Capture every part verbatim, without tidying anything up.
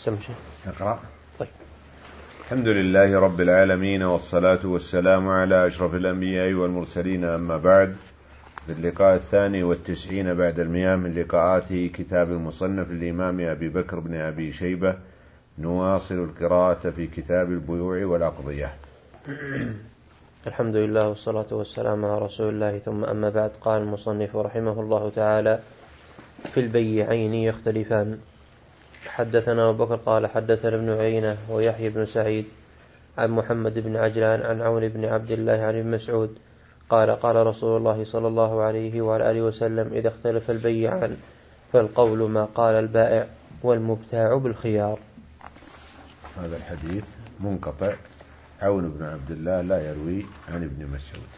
سمشي نقرأ. طيب. الحمد لله رب العالمين، والصلاة والسلام على أشرف الأنبياء والمرسلين، أما بعد. في اللقاء الثاني والتسعين بعد المئة من لقاءات كتاب المصنف الإمام أبي بكر بن أبي شيبة، نواصل القراءة في كتاب البيوع والأقضية. الحمد لله والصلاة والسلام على رسول الله، ثم أما بعد. قال المصنف رحمه الله تعالى: في البيعين يختلفان. حدثنا أبو بكر قال حدثنا ابن عيينة ويحيى بن سعيد عن محمد بن عجلان عن عون بن عبد الله عن ابن مسعود قال: قال رسول الله صلى الله عليه وعلى آله وسلم: إذا اختلف البيعان فالقول ما قال البائع والمبتاع بالخيار. هذا الحديث منقطع. عون بن عبد الله لا يروي عن ابن مسعود.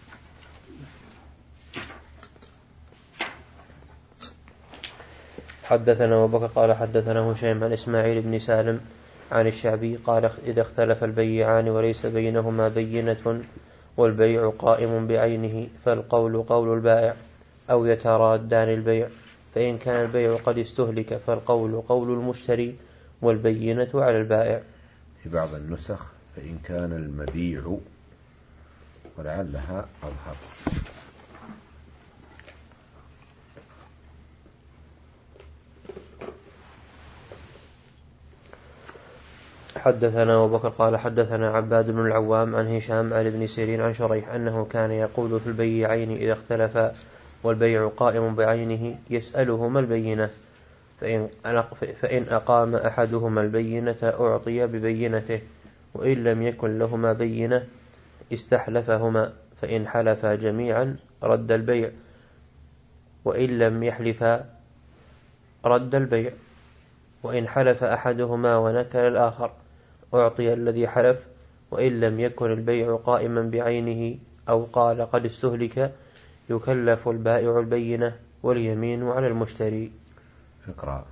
حدثنا أبو بكر قال حدثنا هشيم عن إسماعيل بن سالم عن الشعبي قال: إذا اختلف البيعان وليس بينهما بينة والبيع قائم بعينه فالقول قول البائع أو يترادان البيع، فإن كان البيع قد استهلك فالقول قول المشتري والبينة على البائع. في بعض النسخ فإن كان المبيع، ولعلها أظهر. حدثنا أبو بكر قال حدثنا عباد بن العوام عن هشام عن ابن سيرين عن شريح أنه كان يقول في البيعين إذا اختلفا والبيع قائم بعينه يسألهما البينة، فإن, فإن أقام أحدهما البينة أعطي ببينته، وإن لم يكن لهما بينة استحلفهما، فإن حلفا جميعا رد البيع، وإن لم يحلفا رد البيع، وإن حلف أحدهما ونكل الآخر أعطي الذي حلف، وإن لم يكن البيع قائما بعينه أو قال قد استهلك يكلف البائع البينة واليمين على المشتري. اقرأ.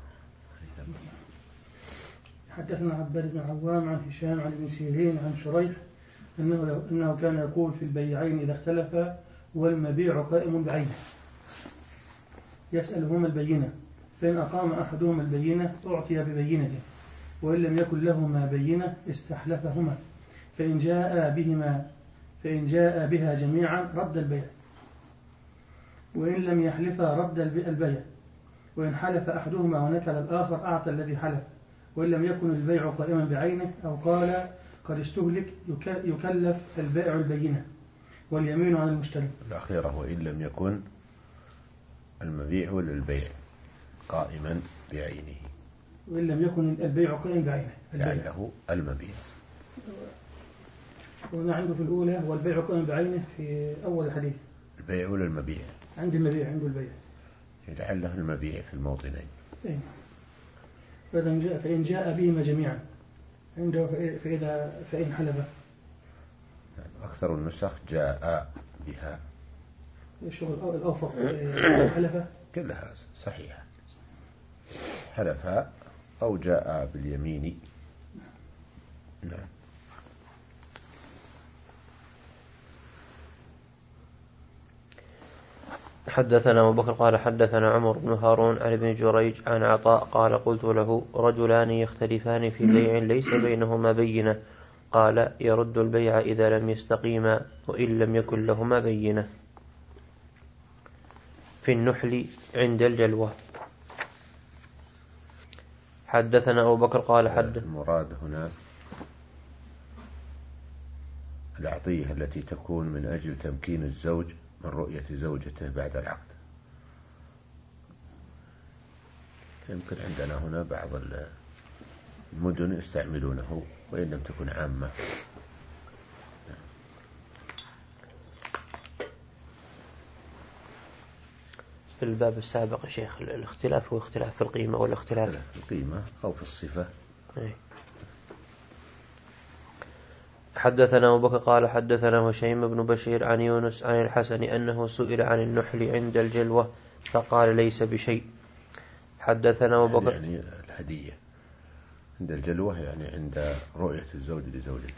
حدثنا عباد بن عوام عن هشام عن ابن سيرين عن شريح أنه, أنه كان يقول في البيعين إذا اختلفا والمبيع قائم بعينه يسألهما البينة، فإن أقام أحدهما البينة أعطي ببينته، وإن لم يكن لهما بينة استحلفهما، فإن جاء بهما فإن جاء بها جميعا رد البيع، وإن لم يحلفا رد البيع، وإن حلف أحدهما ونكل الآخر أعطى الذي حلف، وإن لم يكن البيع قائما بعينه أو قال قد استهلك يكلف البائع البينة واليمين على المشتري. الأخيرة وإن لم يكن المبيع ولا البيع قائما بعينه، وإن لم يكن البيع قائم بعينه لعله المبيع. وأنا عنده في الأولى والبيع قائم بعينه في أول الحديث. البيع ولا المبيع؟ عند المبيع، عنده البيع، لعله المبيع في الموطنين. إيه. فإن جاء فإن جاء بهما جميعا عنده فإذا فإن حلف. أكثر النسخ جاء بها. الشغل الأوفق حلف كلها صحيحة، حلف أو جاء باليمين. نعم. حدثنا أبو بكر قال حدثنا عمر بن هارون عن ابن جريج عن عطاء قال: قلت له: رجلان يختلفان في بيع ليس بينهما بينة، قال: يرد البيع إذا لم يستقيما وإن لم يكن لهما بينة. في النحل عند الجلوة. حدثنا أبو بكر قال حد المراد هنا العطية التي تكون من أجل تمكين الزوج من رؤية زوجته بعد العقد. يمكن عندنا هنا بعض المدن يستعملونه وإن لم تكن عامة. في الباب السابق يا شيخ الاختلاف هو اختلاف في القيمة والاختلاف في القيمة أو في الصفة. أي. حدثنا أبو بكر قال حدثنا هشيم بن بشير عن يونس عن الحسن أنه سئل عن النحل عند الجلوة فقال: ليس بشيء. حدثنا أبو بكر يعني الهدية عند الجلوة يعني عند رؤية الزوج لزوجته.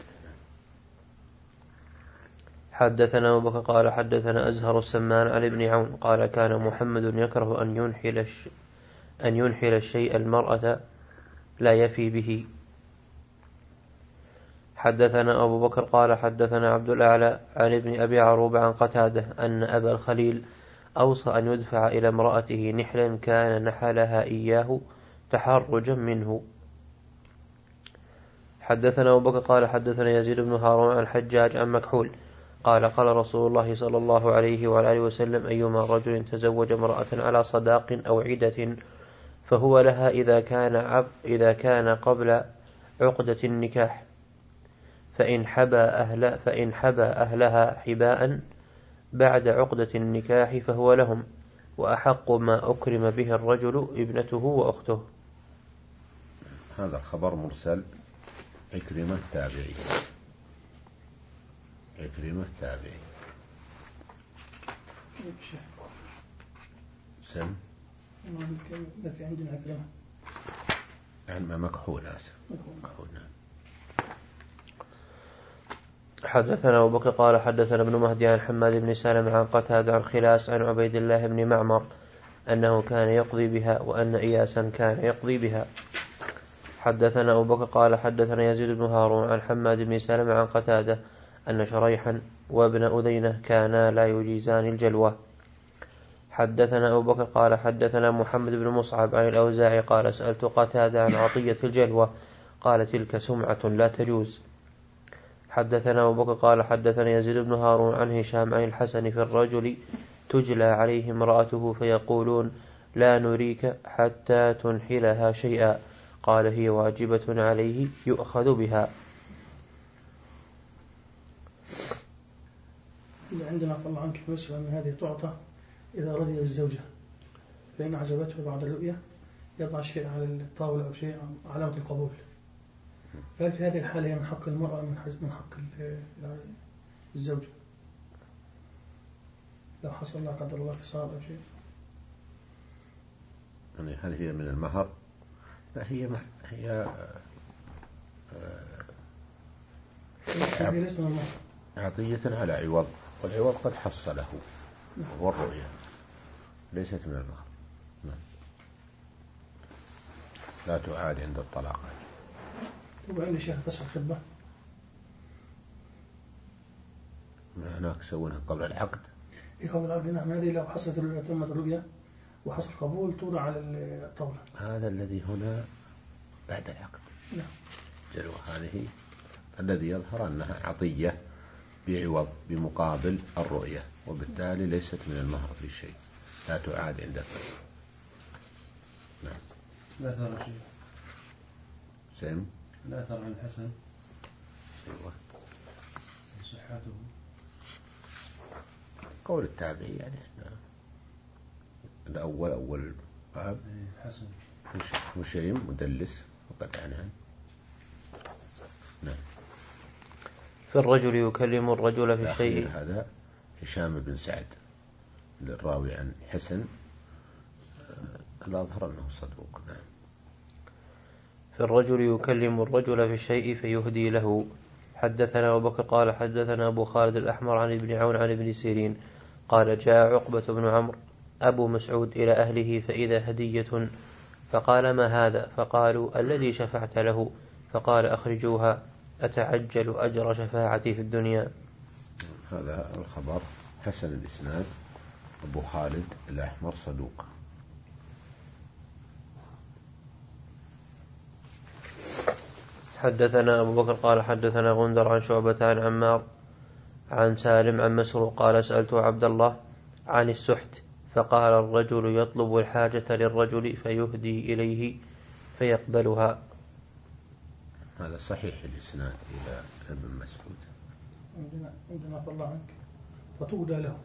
حدثنا أبو بكر قال حدثنا أزهر السمان عن ابن عون قال: كان محمد يكره أن ينحل أن ينحل الشيء المرأة لا يفي به. حدثنا أبو بكر قال حدثنا عبد الأعلى عن ابن أبي عروبة عن قتادة أن أبا الخليل أوصى أن يدفع إلى امرأته نحلا كان نحلها إياه تحرجا منه. حدثنا أبو بكر قال حدثنا يزيد بن هارون عن الحجاج عن مكحول قال قال رسول الله صلى الله عليه وآله وسلم أيما رجل تزوج امرأة على صداق أو عدة فهو لها إذا كان, عب إذا كان قبل عقدة النكاح، فإن حبى, أهل فإن حبى أهلها حباء بعد عقدة النكاح فهو لهم، وأحق ما أكرم به الرجل ابنته وأخته. هذا الخبر مرسل عكرمة تابعي. عكرمة تابعي. سم ما في عندنا عكرمة عن مكحول آسف مكحول. حدثنا أبو بكر قال حدثنا ابن مهدي عن حماد بن سلمة عن قتادة عن خلاس عن عبيد الله بن معمر أنه كان يقضي بها وأن إياسا كان يقضي بها. حدثنا أبو بكر قال حدثنا يزيد بن هارون عن حماد بن سلمة عن قتادة أن شريحا وابن أذينة كانا لا يجيزان الجلوة. حدثنا أبو بكر قال حدثنا محمد بن مصعب عن الأوزاعي قال سألت قتادة عن عطية الجلوة قال تلك سمعة لا تجوز. حدثنا أبو بكر قال حدثنا يزيد بن هارون عن هشام عن الحسن في الرجل تجلى عليه امرأته فيقولون لا نريك حتى تنحلها شيئا قال هي واجبة عليه يؤخذ بها. عندنا قال عنك في مصر أن هذه تعطى إذا رضي الزوجة، فإن عجبته بعد الرؤية يضع شيء على الطاولة أو شيء علامة القبول. فهل في هذه الحالة هي من حق المرأة من حق الزوج لو حصل لا قدر الله فصال أو شيء؟ يعني هل هي من المهر؟ لا هي مح... هي هي ليست من المهر، عطية على عوض، والعوض قد حصله وهو الرؤية، ليست من المهر. لا تعاد عند الطلاق. وعند الشيخ فسخ الخطبة هناك يسوونها قبل العقد. إيه قبل العقد؟ نعم. هذه لو حصلت الرؤية تمت الرؤية وحصل قبول توضع على الطاولة. هذا الذي هنا بعد العقد. نعم. جلوة هذه الذي يظهر أنها عطية بعوض بمقابل الرؤية، وبالتالي ليست من المهر في شيء، لا تعاد عند الفسخ. نعم. لا ثر شيء. سم. لا ثر عن الحسن. أيوة. صحته. قول التابعي يعني الأول أول باب حسن. هشيم مدلس وقد عنها. نعم. فالرجل يكلم الرجل في الشيء. هذا هشام بن سعد الراوي عن حسن الأظهر أنه صدوق. نعم. فالرجل يكلم الرجل في الشيء فيهدي له. حدثنا أبو بكر قال حدثنا أبو خالد الأحمر عن ابن عون عن ابن سيرين قال جاء عقبة بن عمرو أبو مسعود إلى أهله فإذا هدية فقال ما هذا؟ فقالوا الذي شفعت له. فقال أخرجوها أتعجل أجر شفاعتي في الدنيا. هذا الخبر حسن الإسناد. أبو خالد الأحمر صدوق. حدثنا أبو بكر قال حدثنا غندر عن شعبة عن عمار عن سالم عن مسروق قال سألت عبد الله عن السحت فقال الرجل يطلب الحاجة للرجل فيهدي إليه فيقبلها. هذا صحيح الإسناد إلى ابن مسعود. عندنا عندنا طلع عنك فتودى له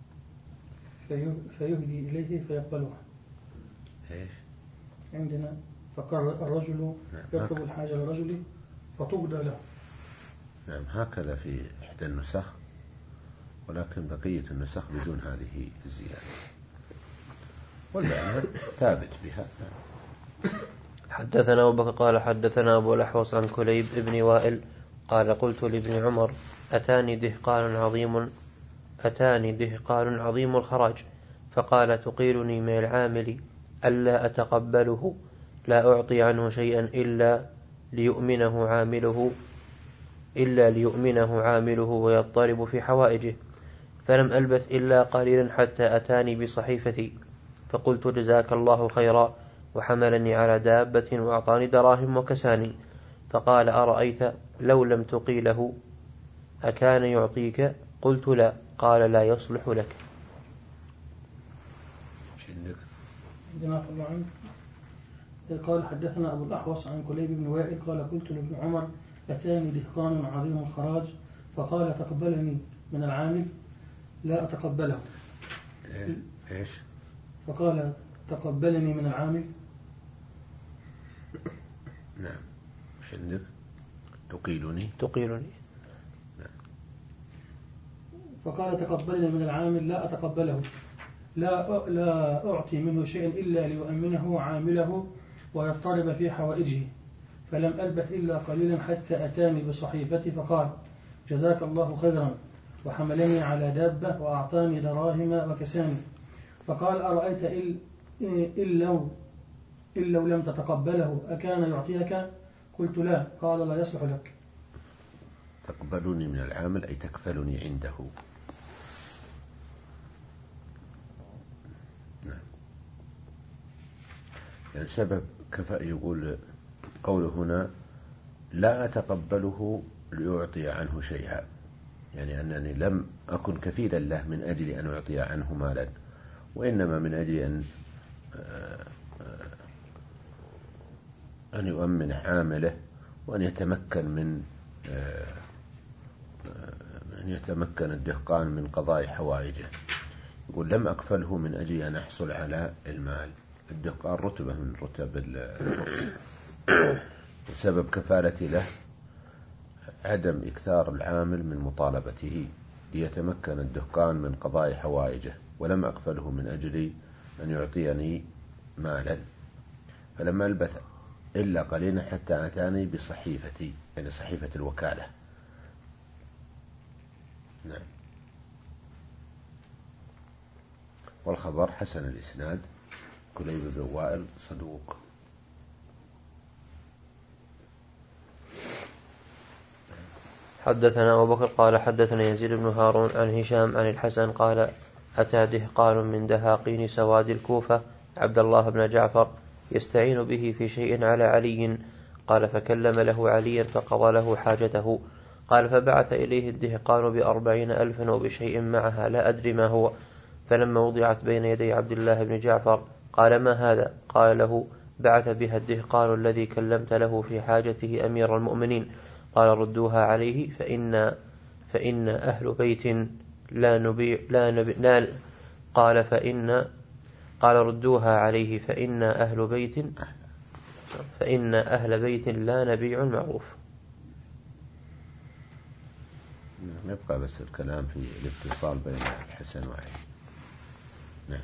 فيهدي إليه فيقبلها. إيش؟ عندنا فقال الرجل يطلب الحاجة للرجل فتودى له. نعم هكذا في إحدى النسخ، ولكن بقية النسخ بدون هذه الزيادة، والمعنى ثابت بها. حدثنا أبو بكر قال حدثنا أبو الأحوص عن كليب ابن وائل قال قلت لابن عمر أتاني دهقان عظيم أتاني دهقان عظيم الخراج فقال تقيلني من العامل ألا أتقبله لا أعطي عنه شيئا إلا ليؤمنه عامله إلا ليؤمنه عامله ويضطرب في حوائجه. فلم ألبث إلا قليلا حتى أتاني بصحيفتي، فقلت جزاك الله خيرا، وحملني على دابة وأعطاني دراهم وكساني. فقال أرأيت لو لم تقيله أكان يعطيك؟ قلت لا. قال لا يصلح لك. عندنا الله عنك. قال حدثنا أبو الأحوص عن كليب بن وائل قال قلت لابن عمر أتاني دهقان عظيم الخراج فقال تقبلني من العامل؟ لا أتقبله. إيش؟ فقال تقبلني من العامل؟ نعم. مش عندك تقيلني؟ تقيلني. نعم. فقال تقبلني من العامل؟ لا أتقبله. لا لا أعطي منه شيئا إلا ليؤمنه عامله ويضطرب في حوائجه. فلم ألبث إلا قليلا حتى أتاني بصحيفتي فقال جزاك الله خيرا، وحملني على دابة وأعطاني دراهم وكساني. فقال أرأيت إن لو, إن لو لم تتقبله أكان يعطيك؟ قلت لا. قال لا يصلح لك. تقبلني من العامل أي تكفلني عنده. نعم. يعني سبب كفاء يقول قوله هنا لا أتقبله ليعطي عنه شيئا، يعني أنني لم أكن كفيلا له من أجل أن أعطي عنه مالا، وإنما من أجل أن أن يؤمن عامله وأن يتمكن من أن يتمكن الدهقان من قضاء حوائجه. يقول لم أكفله من أجل أن أحصل على المال. الدهقان رتبة من رتب وسبب كفالتي له عدم إكثار العامل من مطالبته ليتمكن الدهقان من قضاء حوائجه، ولم أكفله من أجل أن يعطيني مالا. فلم ألبث إلا قليلا حتى أتاني بصحيفتي، يعني صحيفة الوكالة. نعم. والخبر حسن الإسناد. كليب بن وائل صدوق. حدثنا أبو بكر قال حدثنا يزيد بن هارون عن هشام عن الحسن قال أتى دهقان من دهاقين سواد الكوفة عبد الله بن جعفر يستعين به في شيء على علي. قال فكلم له عليا فقضى له حاجته. قال فبعث إليه الدهقان بأربعين ألفا وبشيء معها لا أدري ما هو. فلما وضعت بين يدي عبد الله بن جعفر قال ما هذا؟ قال له بعث بها الدهقان الذي كلمت له في حاجته أمير المؤمنين. قال ردوها عليه فإن فإن أهل بيت لا نبيع لا نبيع لا قال فإن قال ردوها عليه فإن أهل بيت فإن أهل بيت لا نبيع المعروف. يبقى بس الكلام في الاتصال بين الحسن وعلي. نعم.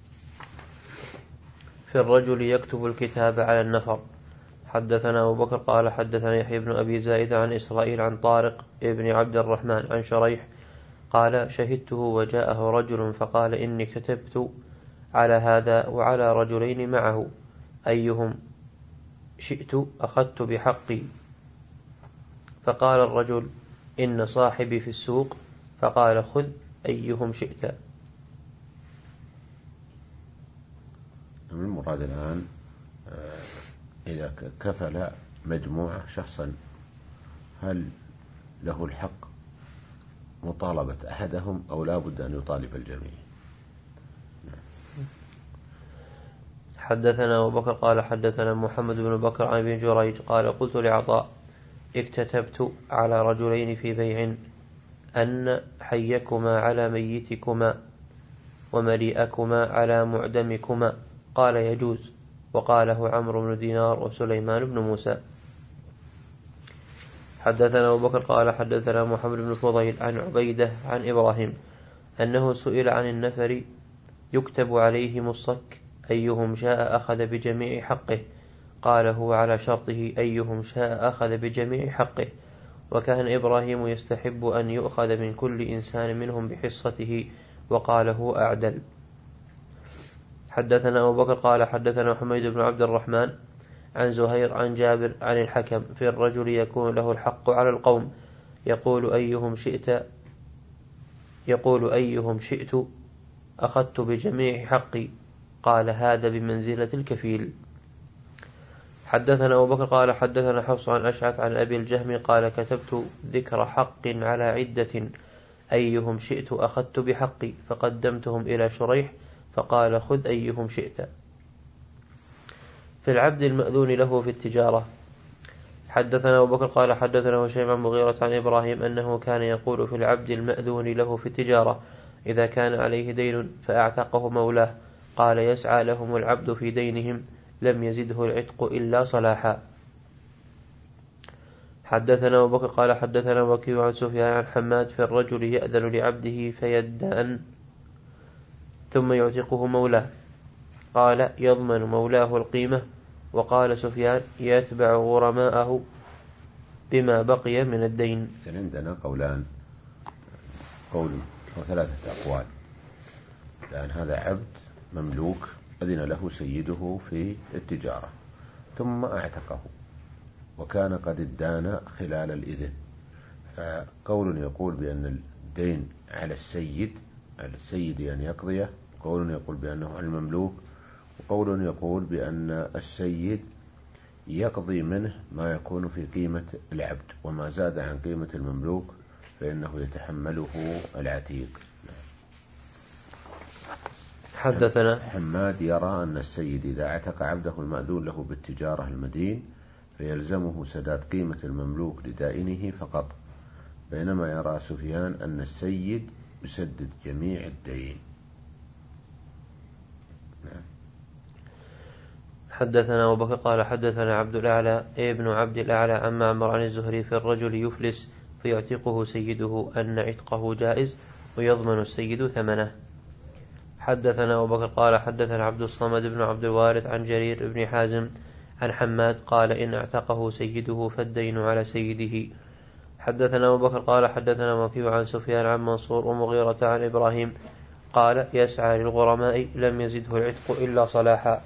في الرجل يكتب الكتاب على النفر. حدثنا أبو بكر قال حدثنا يحيى بن أبي زائد عن إسرائيل عن طارق ابن عبد الرحمن عن شريح قال شهدته وجاءه رجل فقال إني كتبت على هذا وعلى رجلين معه أيهم شئت أخذت بحقي. فقال الرجل إن صاحبي في السوق. فقال خذ أيهم شئت. المراد الآن إذا كفل مجموعة شخصا هل له الحق مطالبة أحدهم أو لا بد أن يطالب الجميع؟ حدثنا أبو بكر قال حدثنا محمد بن بكر عن ابن جريج قال قلت لعطاء اكتتبت على رجلين في بيع أن حيكما على ميتكما ومليئكما على معدمكما. قال يجوز. وقاله عمرو بن دينار وسليمان بن موسى. حدثنا أبو بكر قال حدثنا محمد بن فضيل عن عبيدة عن إبراهيم أنه سئل عن النفر يكتب عليهم الصك أيهم شاء أخذ بجميع حقه. قال هو على شرطه أيهم شاء أخذ بجميع حقه. وكان إبراهيم يستحب أن يؤخذ من كل إنسان منهم بحصته وقاله أعدل. حدثنا أبو بكر قال حدثنا حميد بن عبد الرحمن عن زهير عن جابر عن الحكم في الرجل يكون له الحق على القوم يقول أيهم شئت يقول أيهم شئت أخذت بجميع حقي، قال هذا بمنزلة الكفيل. حدثنا أبو بكر قال حدثنا حفص عن أشعث عن أبي الجهم قال كتبت ذكر حق على عدة أيهم شئت أخذت بحقي، فقدمتهم إلى شريح فقال خذ أيهم شئت. في العبد المأذون له في التجارة. حدثنا أبو بكر قال حدثنا هشيم عن مغيرة عن إبراهيم أنه كان يقول في العبد المأذون له في التجارة إذا كان عليه دين فأعتقه مولاه قال يسعى لهم العبد في دينهم لم يزده العتق إلا صلاحا. حدثنا أبو بكر قال حدثنا وكيع عن سفيان عن حماد في الرجل يأذن لعبده فيدان ثم يعتقه مولاه قال يضمن مولاه القيمة. وقال سفيان يتبع غرماءه بما بقي من الدين. عندنا قولان، قول وثلاثة أقوال، لأن هذا عبد مملوك أذن له سيده في التجارة ثم أعتقه وكان قد ادان خلال الإذن، فقول يقول بأن الدين على السيد على السيد أن يقضيه، قول يقول بأنه على المملوك، وقول يقول بأن السيد يقضي منه ما يكون في قيمة العبد، وما زاد عن قيمة المملوك فإنه يتحمله العتيق. حدثنا حماد يرى أن السيد إذا اعتق عبده المأذون له بالتجارة المدين فيلزمه سداد قيمة المملوك لدائنه فقط، بينما يرى سفيان أن السيد يسدد جميع الدين. حدثنا أبو بكر قال حدثنا عبد الأعلى ابن عبد الأعلى عن معمر عن الزهري في الرجل يفلس فيعتقه سيده أن عتقه جائز ويضمن السيد ثمنه. حدثنا أبو بكر قال حدثنا عبد الصمد بن عبد الوارث عن جرير بن حازم عن حماد قال إن اعتقه سيده فالدين على سيده. حدثنا أبو بكر قال حدثنا وكيع عن سفيان عن منصور ومغيرة عن إبراهيم قال يسعى للغرماء لم يزده العتق إلا صلاحا.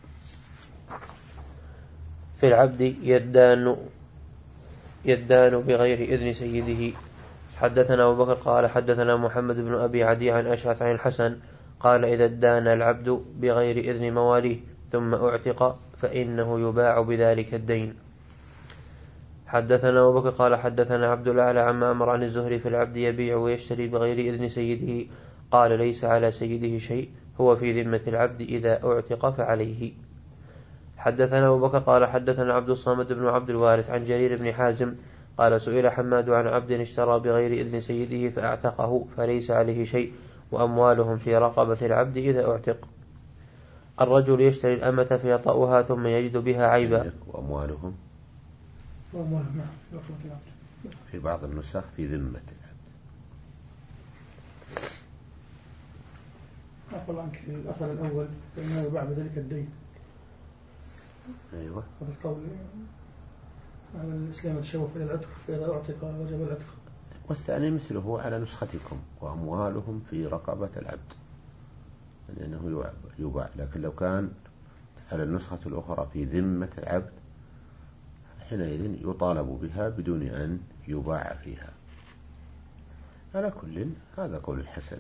في العبد يدان يدان بغير إذن سيده. حدثنا أبو بكر قال حدثنا محمد بن أبي عدي عن أشعث عن الحسن قال إذا ادان العبد بغير إذن مواليه ثم أعتق فإنه يباع بذلك الدين. حدثنا أبو بكر قال حدثنا عبد الأعلى عن معمر عن الزهري في العبد يبيع ويشتري بغير إذن سيده قال ليس على سيده شيء هو في ذمة العبد إذا أعتق فعليه. حدثنا أبو بكر قال حدثنا عبد الصمد بن عبد الوارث عن جرير بن حازم قال سئل حماد عن عبد اشترى بغير إذن سيده فأعتقه فليس عليه شيء وأموالهم في رقبة العبد إذا أعتق. الرجل يشتري الأمة فيطأها ثم يجد بها عيبا. وأموالهم وأموالهم نعم في رقبة العبد، في بعض النسخ في ذمة العبد. أقول عنك في الأثر الأول فإنه يباع بذلك الدين. أيوة هذا القول على الإسلام يتشوف إلى العتق فإذا أعتق وجب العتق. والثاني مثله على نسختكم وأموالهم في رقبة العبد لأنه يباع، لكن لو كان على النسخة الأخرى في ذمة العبد حينئذ يطالب بها بدون أن يباع فيها. على كل هذا قول الحسن.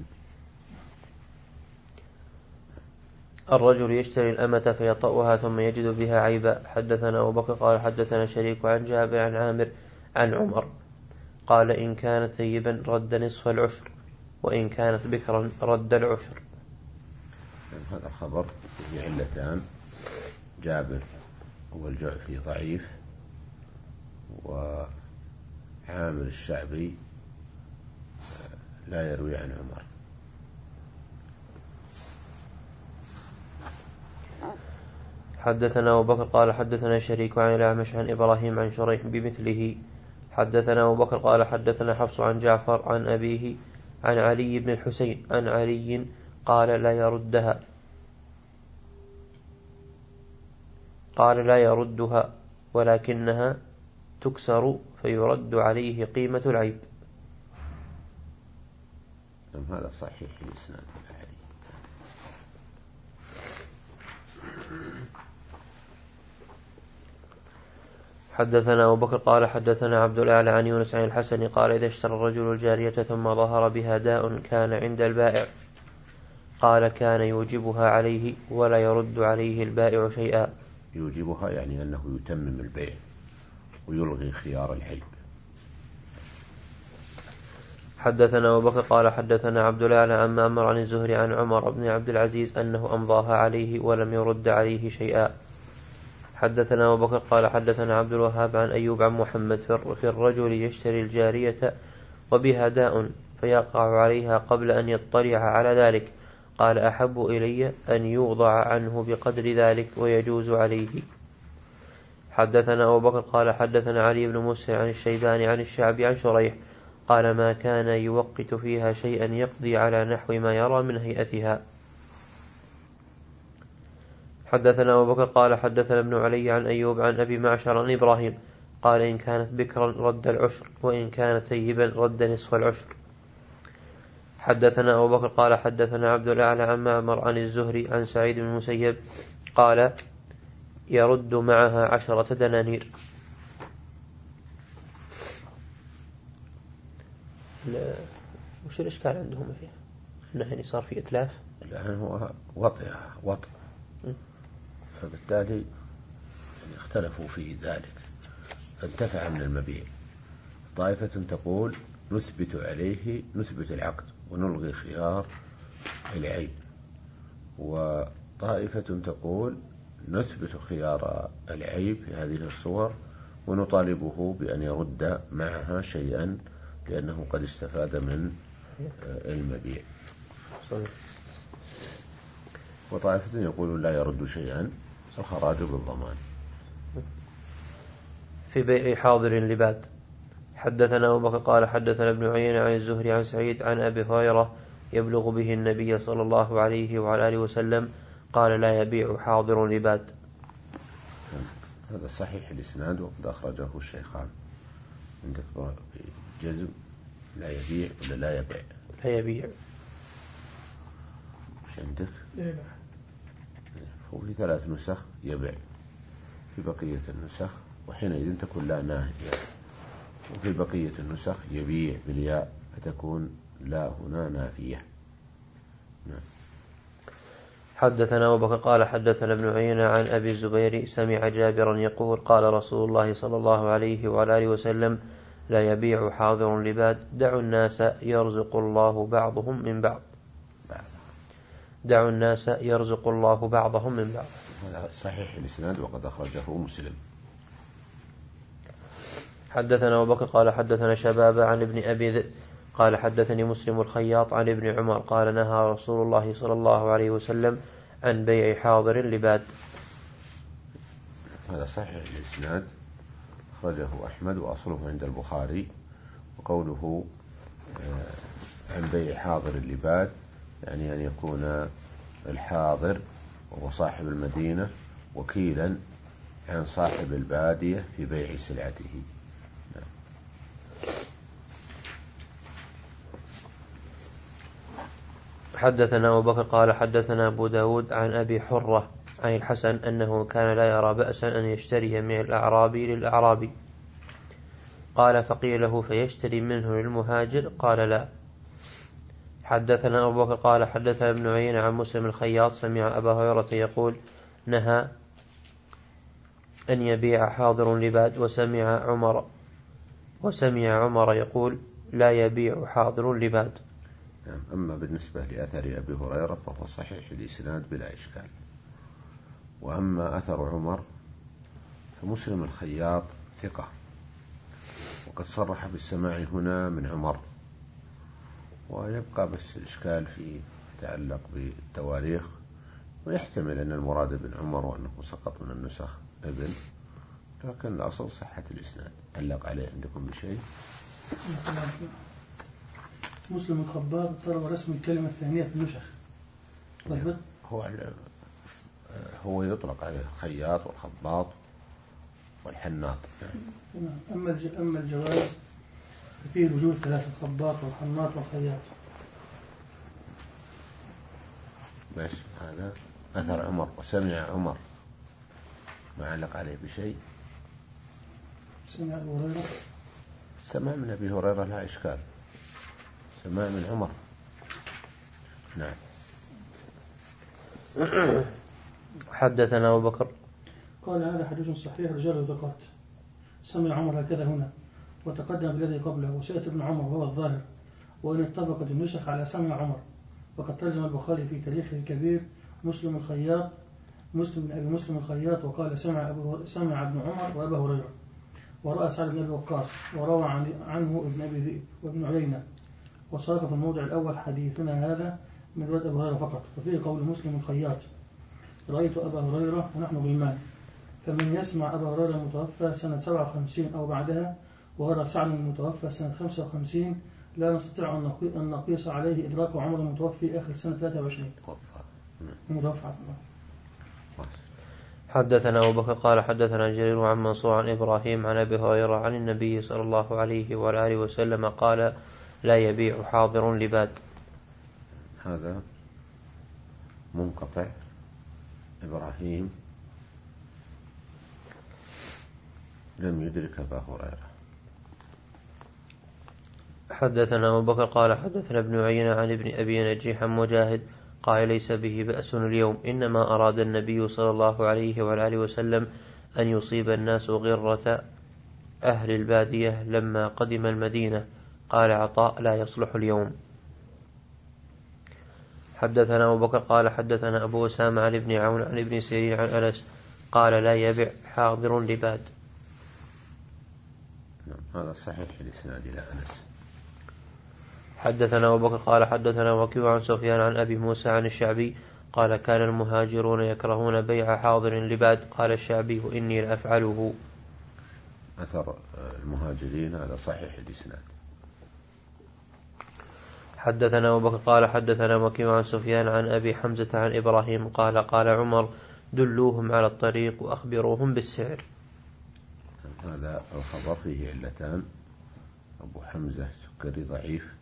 الرجل يشتري الأمة فيطأها ثم يجد بها عيبا. حدثنا أبو بكر قال حدثنا شريك عن جابر عن عامر عن عمر قال إن كانت ثيبا رد نصف العشر وإن كانت بكرا رد العشر. هذا الخبر فيه علتان، جابر والجعفي ضعيف، وعامر الشعبي لا يروي عن عمر. حدثنا أبو بكر قال حدثنا شريك عن الأعمش عن إبراهيم عن شريح بمثله. حدثنا أبو بكر قال حدثنا حفص عن جعفر عن أبيه عن علي بن الحسين عن علي قال لا يردها قال لا يردها ولكنها تكسر فيرد عليه قيمة العيب. هذا صحيح الإسناد. حدثنا أبو بكر قال حدثنا عبد الأعلى عن يونس عن الحسن قال إذا اشترى الرجل الجارية ثم ظهر بها داء كان عند البائع قال كان يوجبها عليه ولا يرد عليه البائع شيئا. يوجبها يعني أنه يتمم البيع ويلغي خيار العيب. حدثنا أبو بكر قال حدثنا عبد الأعلى عن مأمر عن الزهري عن عمر بن عبد العزيز أنه أمضاها عليه ولم يرد عليه شيئا. حدثنا أبو بكر قال حدثنا عبد الوهاب عن أيوب عن محمد في الرجل يشتري الجارية وبها داء فيقع عليها قبل أن يطلع على ذلك قال أحب إلي أن يوضع عنه بقدر ذلك ويجوز عليه. حدثنا أبو بكر قال حدثنا علي بن مسهر عن الشيباني عن الشعبي عن شريح قال ما كان يوقت فيها شيئا يقضي على نحو ما يرى من هيئتها. حدثنا أبو بكر قال حدثنا ابن علي عن أيوب عن أبي معشر عن إبراهيم قال إن كانت بكرا رد العشر وإن كانت ثيبا رد نصف العشر. حدثنا أبو بكر قال حدثنا عبد الأعلى عن معمر عن الزهري عن سعيد بن المسيب قال يرد معها عشرة دنانير. وش الإشكال عندهم فيها؟ أنه يعني صار في إتلاف؟ الآن هو وطئ وطئ فبالتالي اختلفوا في ذلك فانتفع من المبيع. طائفة تقول نثبت عليه نثبت العقد ونلغي خيار العيب، وطائفة تقول نثبت خيار العيب في هذه الصور ونطالبه بأن يرد معها شيئا لأنه قد استفاد من المبيع. وطائفة يقولون لا يرد شيئا الخراج بالضمان. في بيع حاضر لباد. حدثنا أبو بكر قال حدثنا ابن عيينة عن الزهري عن سعيد عن أبي هريرة يبلغ به النبي صلى الله عليه وعلى آله وسلم قال لا يبيع حاضر لباد. هذا صحيح الإسناد وقد أخرجه الشيخان. عندك جزم لا يبيع ولا لا يبيع؟ لا يبيع. وش عندك؟ لا يبيع. وفي ثلاث نسخ يبيع في بقية النسخ وحينئذ تكون لا ناهية، وفي بقية النسخ يبيع بالياء فتكون لا هنا نافية. نعم. حدثنا أبو بكر قال حدثنا ابن عيينة عن أبي الزبير سمع جابرا يقول قال رسول الله صلى الله عليه وعلى آله وسلم لا يبيع حاضر لباد دعوا الناس يرزق الله بعضهم من بعض. دعوا الناس يرزق الله بعضهم من بعض. هذا صحيح الإسناد وقد أخرجه مسلم. حدثنا أبو بكر قال حدثنا شبابة عن ابن أبي ذئب قال حدثني مسلم الخياط عن ابن عمر قال نهى رسول الله صلى الله عليه وسلم عن بيع حاضر لباد. هذا صحيح الإسناد أخرجه أحمد وأصله عند البخاري. وقوله عن بيع حاضر اللباد يعني أن يكون الحاضر وهو صاحب المدينة وكيلا عن صاحب البادية في بيع سلعته. حدثنا أبو بكر قال حدثنا أبو داود عن أبي حرة عن الحسن أنه كان لا يرى بأسا أن يشتري من الأعرابي للأعرابي. قال فقيل له فيشتري منه للمهاجر قال لا. حدثنا أبو بكر قال حدثنا ابن عيينة عن مسلم الخياط سمع أبا هريرة يقول نهى أن يبيع حاضر لباد وسمع عمر وسمع عمر يقول لا يبيع حاضر لباد. أما بالنسبة لأثر أبي هريرة فهو صحيح الإسناد بلا إشكال. وأما أثر عمر فمسلم الخياط ثقة وقد صرح بالسماع هنا من عمر، ويبقى بس الإشكال في يتعلق بالتواريخ، ويحتمل أن المراد بن عمر وأنه سقط من النسخ ابن، لكن الأصل صحة الإسناد. علق عليه عندكم بشيء؟ مسلم الخباط طلب رسم الكلمة الثانية في النسخ. طيب هو هو يطلق عليه الخياط والخباط والحناط. أما أما الجواز فيه وجود ثلاثة الخباط والحناط والخياط. بس هذا أثر عمر وسمع عمر، ما علق عليه بشيء. سمع أبو هريرة. سمع من أبي هريرة لا إشكال، سمع من عمر. نعم. حدثنا أبو بكر قال هذا حديث صحيح رجال ذكرت. سمع عمر هكذا هنا وتقدم بالذي قبله وسئت ابن عمر وهو الظاهر، وإن اتفقت النسخ على سمع عمر. وقد ترجم البخاري في تاريخه الكبير مسلم الخياط مسلم بن أبي مسلم الخياط وقال سمع, أبو سمع ابن عمر وأبا هريرة، ورأى سعد بن أبي وقاص، وروى عنه ابن أبي ذئب وابن عيينة، وساق في الموضع الأول حديثنا هذا من رواية أبي هريرة فقط، وفيه قول مسلم الخياط رأيت أبا هريرة ونحن غلمان. فمن يسمع أبا هريرة المتوفى سنة سبعة وخمسين أو بعدها وغير سعد المتوفى سنة خمسة وخمسين لا نستطيع أن نقيس عليه إدراك عمر المتوفي آخر سنة ثلاثة وعشرين. المتوفى. حدثنا أبو بكر قال حدثنا جرير عن منصور عن إبراهيم عن أبي هريرة عن النبي صلى الله عليه وآله وسلم قال لا يبيع حاضر لباد. هذا منقطع. إبراهيم لم يدرك أبا هريرة. حدثنا أبو بكر قال حدثنا ابن عيينة عن ابن أبي نجيح مجاهد قال ليس به بأس اليوم، إنما أراد النبي صلى الله عليه وآله وسلم أن يصيب الناس غرة أهل البادية لما قدم المدينة. قال عطاء لا يصلح اليوم. حدثنا أبو بكر قال حدثنا أبو أسامة عن ابن عون عن ابن سيرين عن أنس قال لا يبيع حاضر لباد. هذا صحيح الإسناد إلى أنس. حدثنا أبو بكر قال حدثنا وكيع عن سفيان عن أبي موسى عن الشعبي قال كان المهاجرون يكرهون بيع حاضر لباد. قال الشعبي إني لأفعله. أثر المهاجرين هذا صحيح الإسناد. حدثنا أبو بكر قال حدثنا وكيع عن سفيان عن أبي حمزة عن إبراهيم قال قال عمر دلوهم على الطريق وأخبروهم بالسعر. هذا الخبر فيه علتان، أبو حمزة سكري ضعيف،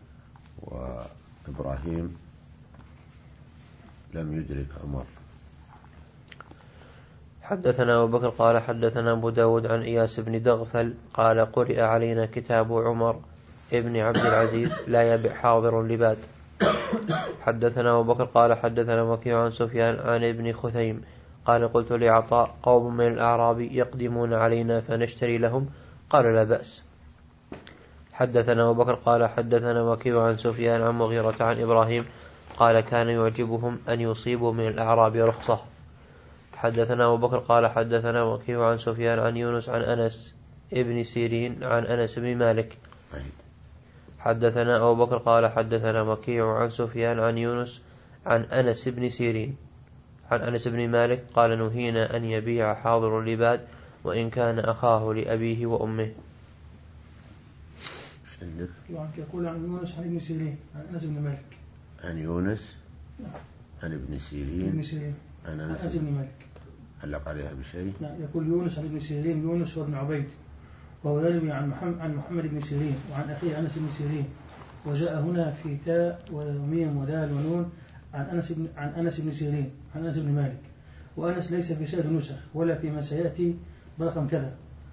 وإبراهيم لم يدرك عمر. حدثنا أبو بكر قال حدثنا أبو داود عن إياس بن دغفل قال قرئ علينا كتاب عمر ابن عبد العزيز لا يبيع حاضر لباد. حدثنا أبو بكر قال حدثنا وكيع عن سفيان عن ابن خثيم قال قلت لعطاء قوم من الأعراب يقدمون علينا فنشتري لهم قال لا بأس. حدثنا أبو بكر قال حدثنا وكيع عن سفيان عن مغيرة عن إبراهيم قال كان يعجبهم أن يصيبوا من الأعراب رخصة. حدثنا أبو بكر قال حدثنا وكيع عن سفيان عن يونس عن أنس ابن سيرين عن أنس بن مالك. حدثنا أبو بكر قال حدثنا وكيع عن سفيان عن يونس عن أنس بن سيرين عن أنس بن مالك قال نهينا أن يبيع حاضر لباد وإن كان أخاه لأبيه وأمه. يقول عن يونس عن ابن سيرين عن أنس بن مالك. عن يونس عن ابن سيرين ابن سيرين عن أنس بن مالك. علق عليها بشيء؟ لا، يقول يونس عن ابن سيرين، يونس وابن عبيد، وهو يروي عن محمد عن محمد بن سيرين وعن أخيه أنس بن سيرين، وجاء هنا في تاء وميم ودال ونون عن أنس بن عن أنس بن سيرين عن أنس بن مالك. وأنس ليس في سائر النسخ ولا فيما سيأتي برقم كذا.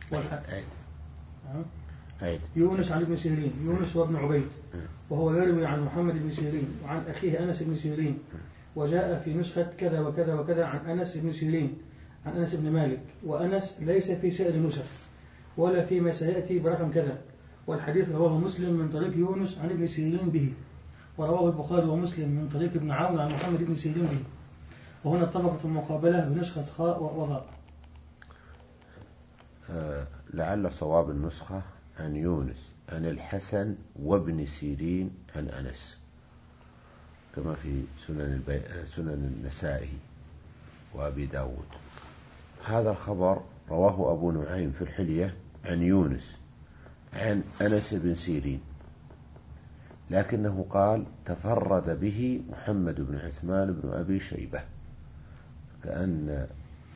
عيد. يونس عن ابن سيرين، يونس وابن عبيد، وهو يروي عن محمد بن سيرين وعن أخيه أنس بن سيرين، وجاء في نسخة كذا وكذا وكذا عن أنس بن سيرين عن أنس بن مالك. وأنس ليس في سائر النسخ ولا فيما سيأتي برقم كذا. والحديث رواه مسلم من طريق يونس عن ابن سيرين به، ورواه البخاري ومسلم من طريق ابن عون عن محمد بن سيرين به. وهنا اتفقت المقابلة بنسخة خاء وضاء. آه لعل صواب النسخة عن يونس عن الحسن وابن سيرين عن أنس، كما في سنن, البي... سنن النسائي وأبي داود. هذا الخبر رواه أبو نعيم في الحلية عن يونس عن أنس بن سيرين، لكنه قال تفرد به محمد بن عثمان بن أبي شيبة، كأن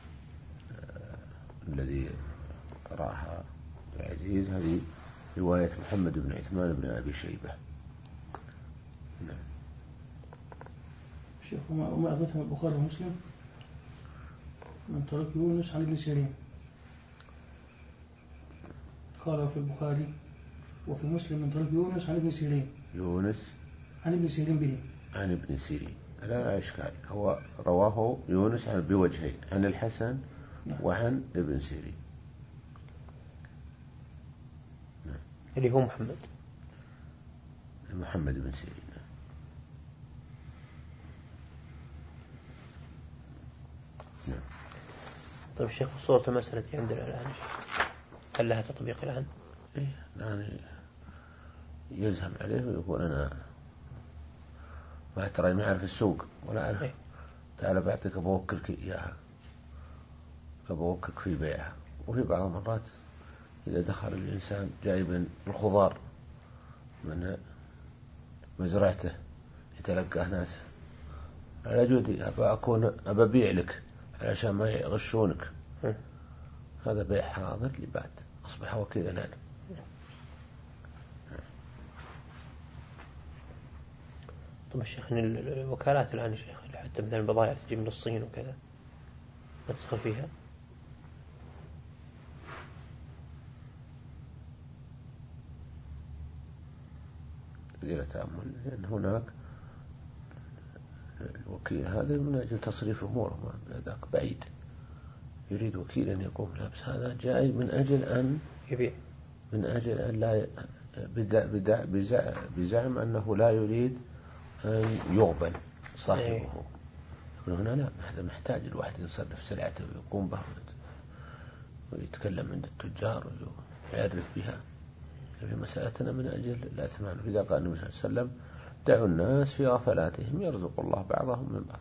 الذي قرأها العزيز هذه رواية محمد بن عثمان بن أبي شيبة. نعم. شيخ وما أثبته البخاري ومسلم من طريق يونس عن ابن سيرين. قال في البخاري وفي مسلم من طريق يونس عن ابن سيرين. يونس عن ابن سيرين به. عن ابن سيرين. لا إشكال، هو رواه يونس عن بوجهين، عن الحسن نعم. وعن ابن سيرين. نعم. اللي هو محمد محمد بن سيرين. نعم. طيب الشيخ، صورة المسألة عندنا الآن هل لها تطبيق الآن؟ إيه يعني يزهم عليه ويقول أنا ما ترى ما أعرف السوق ولا أعرف. إيه؟ تعال بعتك أبوكلك إياها، أبوكلك في بيعها. وفي بعض المرات إذا دخل الإنسان جايب الخضار من مزرعته يتلقاه ناس، على جودي أبا أكون أبا بيع لك علشان ما يغشونك. هذا بيع حاضر لبات، أصبح وكيلا أنا. طب الشيخ، الوكالات الآن يا شيخ حتى مثلا البضائع تجي من الصين وكذا ما تدخل فيها؟ إلى تأمل، لأن هناك الوكيل هذا من أجل تصريف أموره، ذاك بعيد يريد وكيلا يقوم له، بس هذا جاي من أجل أن يبيع، من أجل أن لا بدع بدع بزع بزعم أنه لا يريد أن يغبن صاحبه. يقول هنا لا، هذا محتاج الواحد يصرف سلعته ويقوم به ويتكلم عند التجار ويعرف بها. في مسألتنا من أجل الأثمان. إذا قال النبي صلى الله عليه وسلم دعوا الناس في غفلاتهم يرزق الله بعضهم من بعض.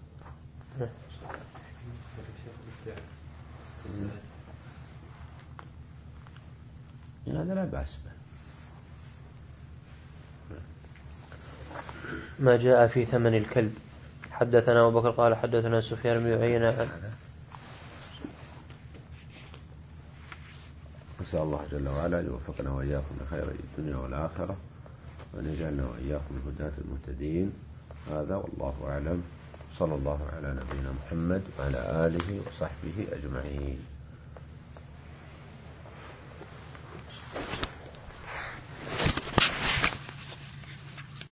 هذا لا بأس به. ما جاء في ثمن الكلب. حدثنا أبو بكر قال حدثنا سفيان بن عيينة عن نسأل الله جل وعلا يوفقنا وإياكم لخير الدنيا والآخرة، وأن يجعلنا وإياكم الهداة المهتدين. هذا والله أعلم. صلى الله على نبينا محمد وعلى آله وصحبه أجمعين.